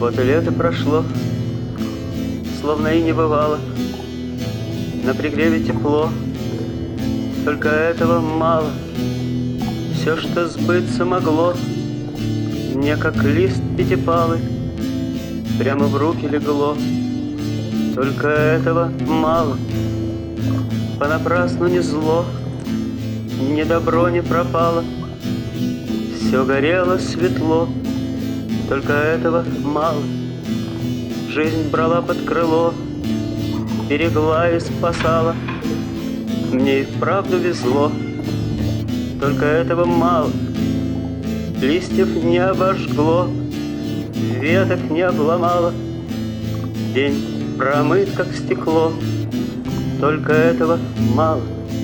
Вот и лето прошло, словно и не бывало. На пригреве тепло, только этого мало. Все, что сбыться могло, мне как лист пятипалый прямо в руки легло. Только этого мало. Понапрасну ни зло, ни добро не пропало. Все горело светло, только этого мало. Жизнь брала под крыло, берегла и спасала. Мне и вправду везло, только этого мало. Листьев не обожгло, веток не обломало. День промыт, как стекло, только этого мало.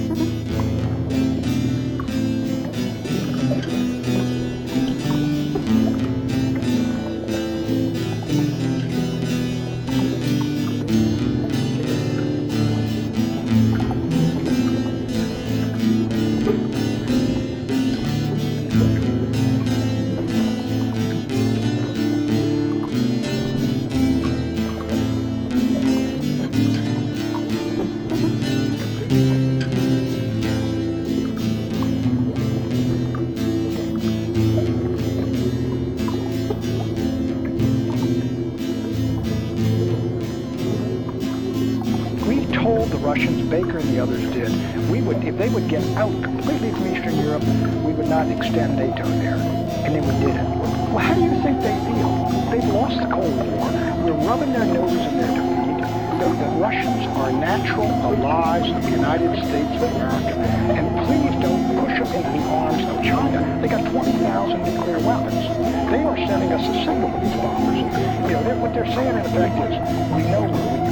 The Russians, Baker and the others did, if they would get out completely from Eastern Europe, we would not extend NATO there. And they did it. Well, how do you think they feel? They've lost the Cold War. We're rubbing their nose in their defeat. The Russians are natural allies of the United States of America. And please don't push them into the arms of China. They got 20,000 nuclear weapons. They are sending us a signal with these bombers. What they're saying in effect is, we know where we